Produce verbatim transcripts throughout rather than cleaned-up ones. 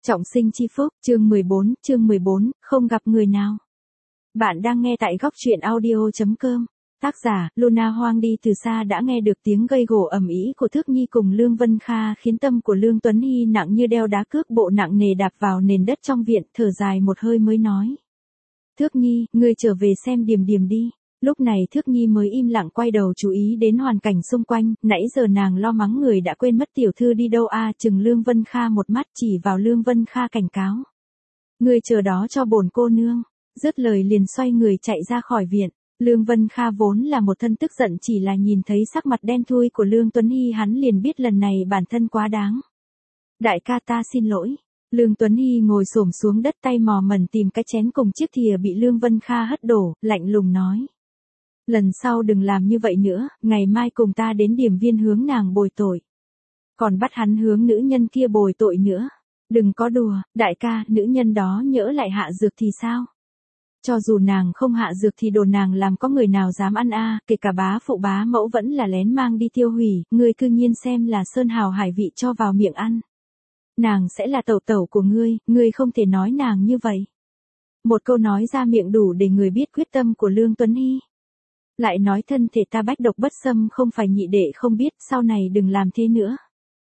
Trọng sinh chi phúc, chương mười bốn, chương mười bốn, không gặp người nào. Bạn đang nghe tại góc truyện audio chấm com. Tác giả, Luna Hoang đi từ xa đã nghe được tiếng gây gổ ầm ĩ của Thước Nhi cùng Lương Vân Kha khiến tâm của Lương Tuấn Hy nặng như đeo đá, cước bộ nặng nề đạp vào nền đất trong viện, thở dài một hơi mới nói. Thước Nhi, ngươi trở về xem Điềm Điềm đi. Lúc này Thước Nhi mới im lặng quay đầu chú ý đến hoàn cảnh xung quanh, nãy giờ nàng lo mắng người đã quên mất tiểu thư đi đâu a, chừng Lương Vân Kha một mắt chỉ vào Lương Vân Kha cảnh cáo. Ngươi chờ đó cho bổn cô nương, dứt lời liền xoay người chạy ra khỏi viện. Lương Vân Kha vốn là một thân tức giận, chỉ là nhìn thấy sắc mặt đen thui của Lương Tuấn Hy hắn liền biết lần này bản thân quá đáng. Đại ca ta xin lỗi. Lương Tuấn Hy ngồi xổm xuống đất, tay mò mẩn tìm cái chén cùng chiếc thìa bị Lương Vân Kha hất đổ, lạnh lùng nói. Lần sau đừng làm như vậy nữa, ngày mai cùng ta đến điểm viên hướng nàng bồi tội. Còn bắt hắn hướng nữ nhân kia bồi tội nữa. Đừng có đùa, đại ca, nữ nhân đó nhỡ lại hạ dược thì sao? Cho dù nàng không hạ dược thì đồ nàng làm có người nào dám ăn a, kể cả bá phụ bá mẫu vẫn là lén mang đi tiêu hủy, ngươi cư nhiên xem là sơn hào hải vị cho vào miệng ăn. Nàng sẽ là tẩu tẩu của ngươi, ngươi không thể nói nàng như vậy. Một câu nói ra miệng đủ để người biết quyết tâm của Lương Tuấn Hy. Lại nói thân thể ta bách độc bất xâm, không phải nhị đệ không biết, sau này đừng làm thế nữa.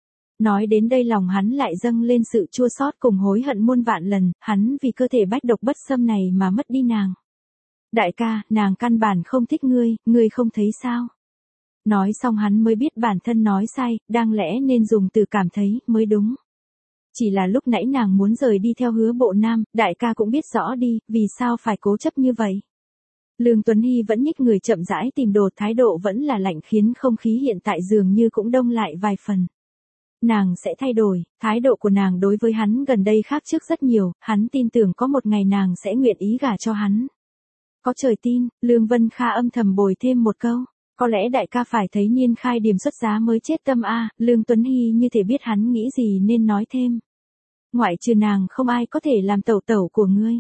Nói đến đây lòng hắn lại dâng lên sự chua xót cùng hối hận muôn vạn lần, hắn vì cơ thể bách độc bất xâm này mà mất đi nàng. Đại ca, nàng căn bản không thích ngươi, ngươi không thấy sao? Nói xong hắn mới biết bản thân nói sai, đáng lẽ nên dùng từ cảm thấy mới đúng. Chỉ là lúc nãy nàng muốn rời đi theo Hứa Bộ Nam, đại ca cũng biết rõ đi, vì sao phải cố chấp như vậy? Lương Tuấn Hy vẫn nhích người chậm rãi tìm đồ, thái độ vẫn là lạnh khiến không khí hiện tại dường như cũng đông lại vài phần. Nàng sẽ thay đổi, thái độ của nàng đối với hắn gần đây khác trước rất nhiều, hắn tin tưởng có một ngày nàng sẽ nguyện ý gả cho hắn. Có trời tin, Lương Vân Kha âm thầm bồi thêm một câu, có lẽ đại ca phải thấy Niên Khai Điềm xuất giá mới chết tâm a. Lương Tuấn Hy như thể biết hắn nghĩ gì nên nói thêm. Ngoại trừ nàng không ai có thể làm tẩu tẩu của ngươi.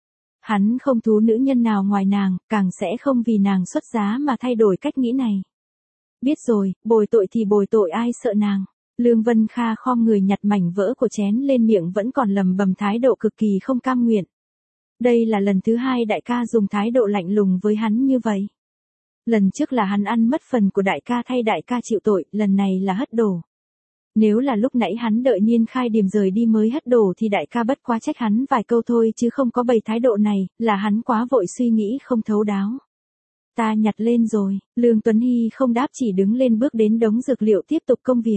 Hắn không thú nữ nhân nào ngoài nàng, càng sẽ không vì nàng xuất giá mà thay đổi cách nghĩ này. Biết rồi, bồi tội thì bồi tội, ai sợ nàng. Lương Vân Kha khom người nhặt mảnh vỡ của chén lên, miệng vẫn còn lầm bầm thái độ cực kỳ không cam nguyện. Đây là lần thứ hai đại ca dùng thái độ lạnh lùng với hắn như vậy. Lần trước là hắn ăn mất phần của đại ca thay đại ca chịu tội, lần này là hất đổ. Nếu là lúc nãy hắn đợi Niên Khai Điềm rời đi mới hất đổ thì đại ca bất quá trách hắn vài câu thôi, chứ không có bày thái độ này, là hắn quá vội suy nghĩ không thấu đáo. Ta nhặt lên rồi. Lương Tuấn Hy không đáp, chỉ đứng lên bước đến đống dược liệu tiếp tục công việc.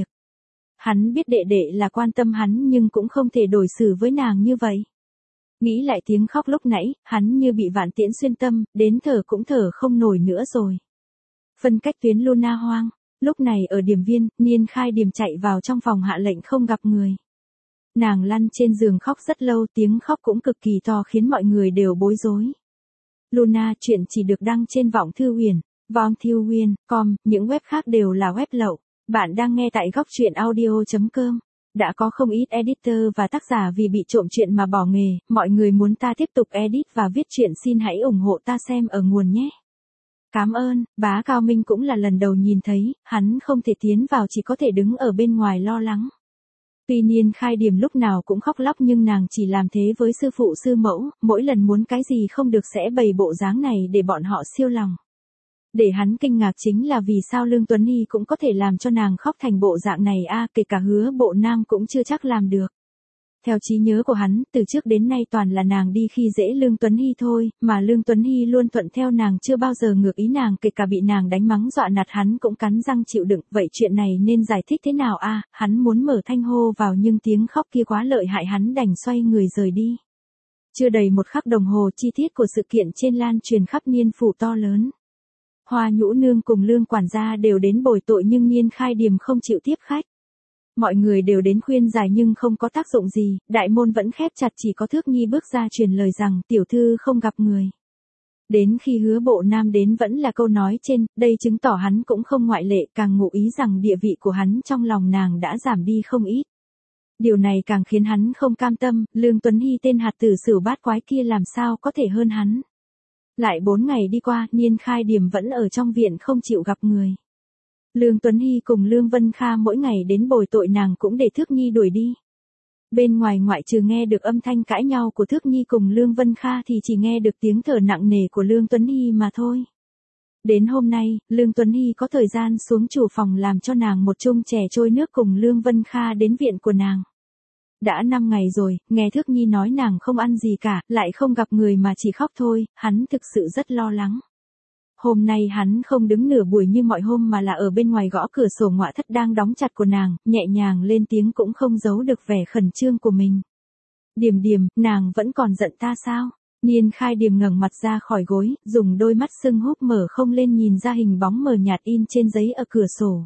Hắn biết đệ đệ là quan tâm hắn nhưng cũng không thể đối xử với nàng như vậy. Nghĩ lại tiếng khóc lúc nãy, hắn như bị vạn tiễn xuyên tâm, đến thở cũng thở không nổi nữa rồi. Phân cách tuyến Luna Hoang. Lúc này ở điểm viên, Niên Khai Điềm chạy vào trong phòng hạ lệnh không gặp người. Nàng lăn trên giường khóc rất lâu, tiếng khóc cũng cực kỳ to khiến mọi người đều bối rối. Luna, chuyện chỉ được đăng trên Vọng Thư Huyền, vong thư huyền chấm com, những web khác đều là web lậu. Bạn đang nghe tại góc truyện audio chấm com. Đã có không ít editor và tác giả vì bị trộm chuyện mà bỏ nghề, mọi người muốn ta tiếp tục edit và viết truyện xin hãy ủng hộ ta xem ở nguồn nhé. Cảm ơn. Bá Cao Minh cũng là lần đầu nhìn thấy, hắn không thể tiến vào, chỉ có thể đứng ở bên ngoài lo lắng. Tuy Niên Khai Điềm lúc nào cũng khóc lóc nhưng nàng chỉ làm thế với sư phụ sư mẫu, mỗi lần muốn cái gì không được sẽ bày bộ dáng này để bọn họ siêu lòng. Để hắn kinh ngạc chính là vì sao Lương Tuấn Hy cũng có thể làm cho nàng khóc thành bộ dạng này a, à, kể cả Hứa Bộ Nam cũng chưa chắc làm được. Theo trí nhớ của hắn, từ trước đến nay toàn là nàng đi khi dễ Lương Tuấn Hy thôi, mà Lương Tuấn Hy luôn thuận theo nàng, chưa bao giờ ngược ý nàng, kể cả bị nàng đánh mắng dọa nạt hắn cũng cắn răng chịu đựng. Vậy chuyện này nên giải thích thế nào a? À, hắn muốn mở thanh hô vào nhưng tiếng khóc kia quá lợi hại, hắn đành xoay người rời đi. Chưa đầy một khắc đồng hồ, chi tiết của sự kiện trên lan truyền khắp Niên phủ to lớn. Hoa Nhũ Nương cùng Lương quản gia đều đến bồi tội nhưng Niên Khai Điềm không chịu tiếp khách. Mọi người đều đến khuyên giải nhưng không có tác dụng gì, đại môn vẫn khép chặt, chỉ có Thước Nhi bước ra truyền lời rằng tiểu thư không gặp người. Đến khi Hứa Bộ Nam đến vẫn là câu nói trên, đây chứng tỏ hắn cũng không ngoại lệ, càng ngụ ý rằng địa vị của hắn trong lòng nàng đã giảm đi không ít. Điều này càng khiến hắn không cam tâm, Lương Tuấn Hy tên hạt tử sửu bát quái kia làm sao có thể hơn hắn. Lại bốn ngày đi qua, Niên Khai Điềm vẫn ở trong viện không chịu gặp người. Lương Tuấn Hy cùng Lương Vân Kha mỗi ngày đến bồi tội nàng cũng để Thước Nhi đuổi đi. Bên ngoài ngoại trừ nghe được âm thanh cãi nhau của Thước Nhi cùng Lương Vân Kha thì chỉ nghe được tiếng thở nặng nề của Lương Tuấn Hy mà thôi. Đến hôm nay, Lương Tuấn Hy có thời gian xuống chủ phòng làm cho nàng một chung chè trôi nước cùng Lương Vân Kha đến viện của nàng. Đã năm ngày rồi, nghe Thước Nhi nói nàng không ăn gì cả, lại không gặp người mà chỉ khóc thôi, hắn thực sự rất lo lắng. Hôm nay hắn không đứng nửa buổi như mọi hôm mà là ở bên ngoài gõ cửa sổ ngoại thất đang đóng chặt của nàng, nhẹ nhàng lên tiếng cũng không giấu được vẻ khẩn trương của mình. Điềm Điềm, nàng vẫn còn giận ta sao? Niên Khai Điềm ngẩng mặt ra khỏi gối, dùng đôi mắt sưng húp mở không lên nhìn ra hình bóng mờ nhạt in trên giấy ở cửa sổ.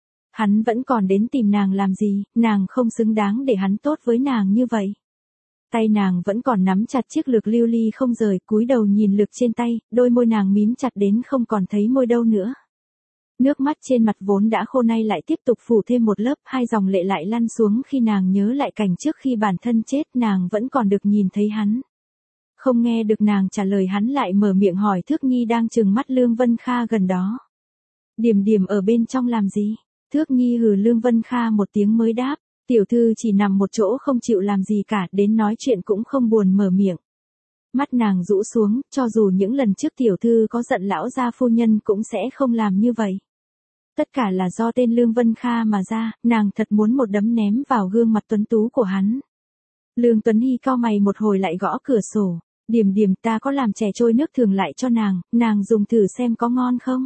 Hắn vẫn còn đến tìm nàng làm gì, nàng không xứng đáng để hắn tốt với nàng như vậy. Tay nàng vẫn còn nắm chặt chiếc lược lưu ly không rời, cúi đầu nhìn lược trên tay, đôi môi nàng mím chặt đến không còn thấy môi đâu nữa. Nước mắt trên mặt vốn đã khô nay lại tiếp tục phủ thêm một lớp, hai dòng lệ lại lăn xuống khi nàng nhớ lại cảnh trước khi bản thân chết, nàng vẫn còn được nhìn thấy hắn. Không nghe được nàng trả lời, hắn lại mở miệng hỏi Thước Nhi đang trừng mắt Lương Vân Kha gần đó. Điềm Điềm ở bên trong làm gì? Thước Nhi hừ Lương Vân Kha một tiếng mới đáp, tiểu thư chỉ nằm một chỗ không chịu làm gì cả, đến nói chuyện cũng không buồn mở miệng. Mắt nàng rũ xuống, cho dù những lần trước tiểu thư có giận lão gia phu nhân cũng sẽ không làm như vậy. Tất cả là do tên Lương Vân Kha mà ra, nàng thật muốn một đấm ném vào gương mặt tuấn tú của hắn. Lương Tuấn Hy cau mày một hồi lại gõ cửa sổ. Điềm Điềm, ta có làm chè trôi nước thường lại cho nàng, nàng dùng thử xem có ngon không?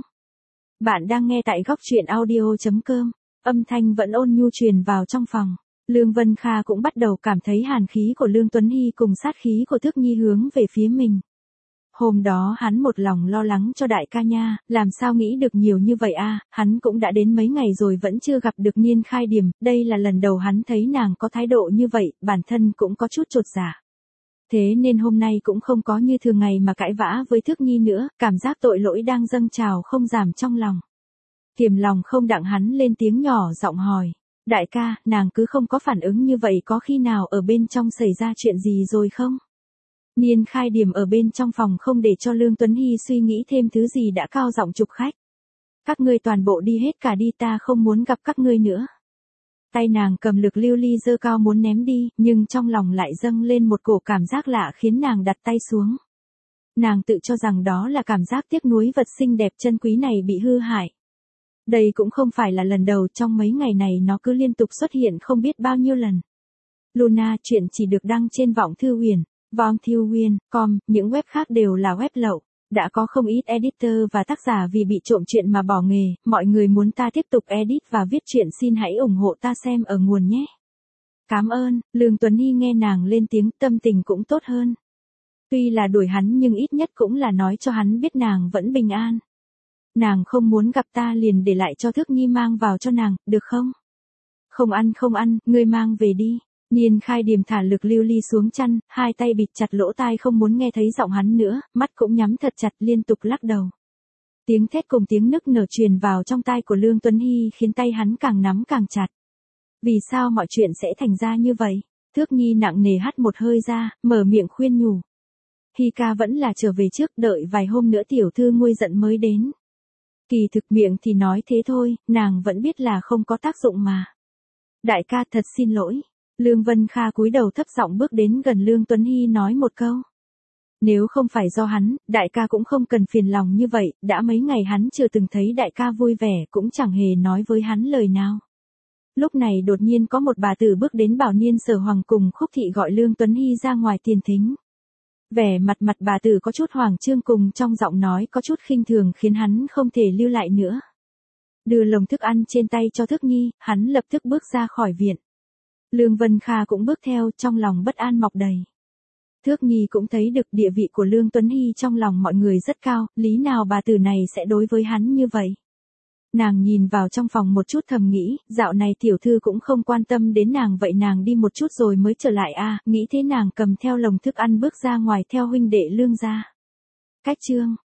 Bạn đang nghe tại góc truyện audio chấm com, âm thanh vẫn ôn nhu truyền vào trong phòng. Lương Vân Kha cũng bắt đầu cảm thấy hàn khí của Lương Tuấn Hy cùng sát khí của Thước Nhi hướng về phía mình. Hôm đó hắn một lòng lo lắng cho đại ca nha, làm sao nghĩ được nhiều như vậy a, à, hắn cũng đã đến mấy ngày rồi vẫn chưa gặp được Niên Khai Điềm, đây là lần đầu hắn thấy nàng có thái độ như vậy, bản thân cũng có chút chột dạ. Thế nên hôm nay cũng không có như thường ngày mà cãi vã với Thước Nhi nữa, cảm giác tội lỗi đang dâng trào không giảm trong lòng. Kiềm lòng không đặng hắn lên tiếng nhỏ giọng hỏi, đại ca, nàng cứ không có phản ứng như vậy, có khi nào ở bên trong xảy ra chuyện gì rồi không? Niên Khai Điềm ở bên trong phòng không để cho Lương Tuấn Hy suy nghĩ thêm thứ gì đã cao giọng chụp khách. Các ngươi toàn bộ đi hết cả đi, ta không muốn gặp các ngươi nữa. Tay nàng cầm lược lưu ly giơ cao muốn ném đi, nhưng trong lòng lại dâng lên một cổ cảm giác lạ khiến nàng đặt tay xuống. Nàng tự cho rằng đó là cảm giác tiếc nuối vật xinh đẹp chân quý này bị hư hại. Đây cũng không phải là lần đầu, trong mấy ngày này nó cứ liên tục xuất hiện không biết bao nhiêu lần. Luna, chuyện chỉ được đăng trên Vọng Thư Huyền, vong thư huyền chấm com, những web khác đều là web lậu. Đã có không ít editor và tác giả vì bị trộm chuyện mà bỏ nghề, mọi người muốn ta tiếp tục edit và viết chuyện xin hãy ủng hộ ta xem ở nguồn nhé. Cảm ơn. Lương Tuấn Hy nghe nàng lên tiếng, tâm tình cũng tốt hơn. Tuy là đuổi hắn nhưng ít nhất cũng là nói cho hắn biết nàng vẫn bình an. Nàng không muốn gặp ta liền để lại cho Thước Nhi mang vào cho nàng, được không? Không ăn không ăn, ngươi mang về đi. Niên Khai Điềm thả lược lưu ly xuống chăn, hai tay bịt chặt lỗ tai không muốn nghe thấy giọng hắn nữa, mắt cũng nhắm thật chặt liên tục lắc đầu. Tiếng thét cùng tiếng nức nở truyền vào trong tai của Lương Tuấn Hy khiến tay hắn càng nắm càng chặt. Vì sao mọi chuyện sẽ thành ra như vậy? Thước Nhi nặng nề hắt một hơi ra, mở miệng khuyên nhủ. Hy ca vẫn là trở về trước, đợi vài hôm nữa tiểu thư nguôi giận mới đến. Kỳ thực miệng thì nói thế thôi, nàng vẫn biết là không có tác dụng mà. Đại ca thật xin lỗi. Lương Vân Kha cúi đầu thấp giọng bước đến gần Lương Tuấn Hy nói một câu. Nếu không phải do hắn, đại ca cũng không cần phiền lòng như vậy, đã mấy ngày hắn chưa từng thấy đại ca vui vẻ cũng chẳng hề nói với hắn lời nào. Lúc này đột nhiên có một bà tử bước đến bảo Niên Sở Hoàng cùng Khúc Thị gọi Lương Tuấn Hy ra ngoài tiền thính. Vẻ mặt mặt bà tử có chút hoàng trương cùng trong giọng nói có chút khinh thường khiến hắn không thể lưu lại nữa. Đưa lồng thức ăn trên tay cho Thước Nhi, hắn lập tức bước ra khỏi viện. Lương Vân Kha cũng bước theo, trong lòng bất an mọc đầy. Thước Nhi cũng thấy được địa vị của Lương Tuấn Hy trong lòng mọi người rất cao, lý nào bà tử này sẽ đối với hắn như vậy. Nàng nhìn vào trong phòng một chút thầm nghĩ, dạo này tiểu thư cũng không quan tâm đến nàng vậy nàng đi một chút rồi mới trở lại a, à, nghĩ thế nàng cầm theo lồng thức ăn bước ra ngoài theo huynh đệ Lương ra. Cách chương